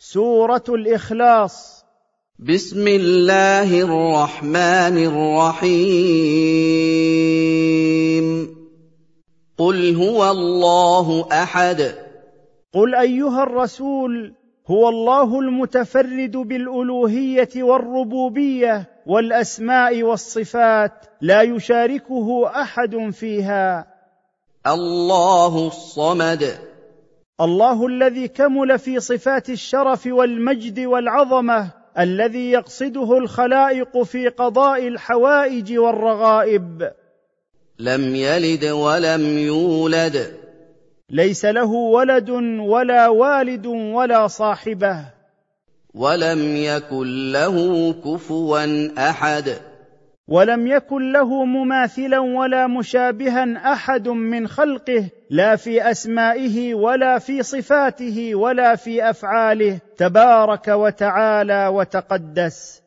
سورة الإخلاص. بسم الله الرحمن الرحيم. قل هو الله أحد. قل أيها الرسول، هو الله المتفرد بالألوهية والربوبية والأسماء والصفات، لا يشاركه أحد فيها. الله الصمد. الله الذي كمل في صفات الشرف والمجد والعظمة، الذي يقصده الخلائق في قضاء الحوائج والرغائب. لم يلد ولم يولد. ليس له ولد ولا والد ولا صاحبة. ولم يكن له كفوا أحد. ولم يكن له مماثلا ولا مشابها أحد من خلقه، لا في أسمائه ولا في صفاته ولا في أفعاله، تبارك وتعالى وتقدس.